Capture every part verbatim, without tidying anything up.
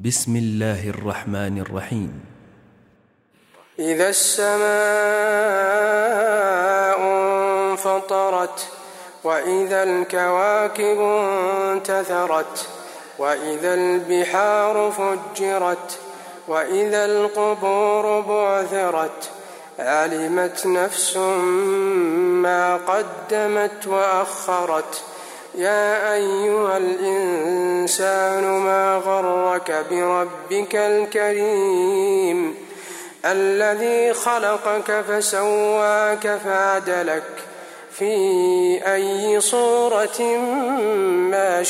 بسم الله الرحمن الرحيم. إذا السماء انفطرت وإذا الكواكب انتثرت وإذا البحار فجرت وإذا القبور بعثرت علمت نفس ما قدمت وأخرت. يا أيها الإنسان ما غرك بربك الكريم الذي خلقك فسواك فعدلك في أي صورة ما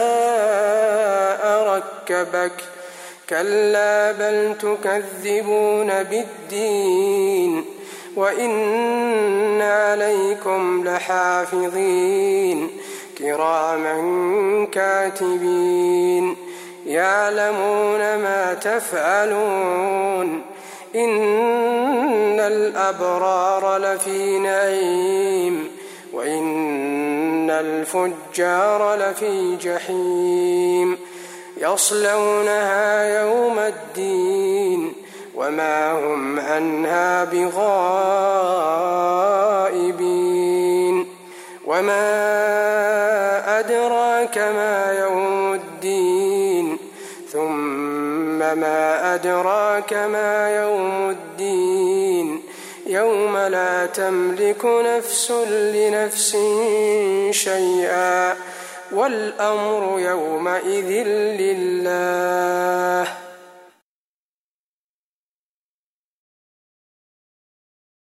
شاء ركبك. كلا بل تكذبون بالدين وإن عليكم لحافظين كراما كاتبين يعلمون ما تفعلون. إن الأبرار لفي نعيم وإن الفجار لفي جحيم يصلونها يوم الدين وما هم عنها بغائبين. وما أدراك ما يوم الدين ثم ما أدراك ما يوم الدين يوم لا تملك نفس لنفس شيئا والأمر يومئذ لله.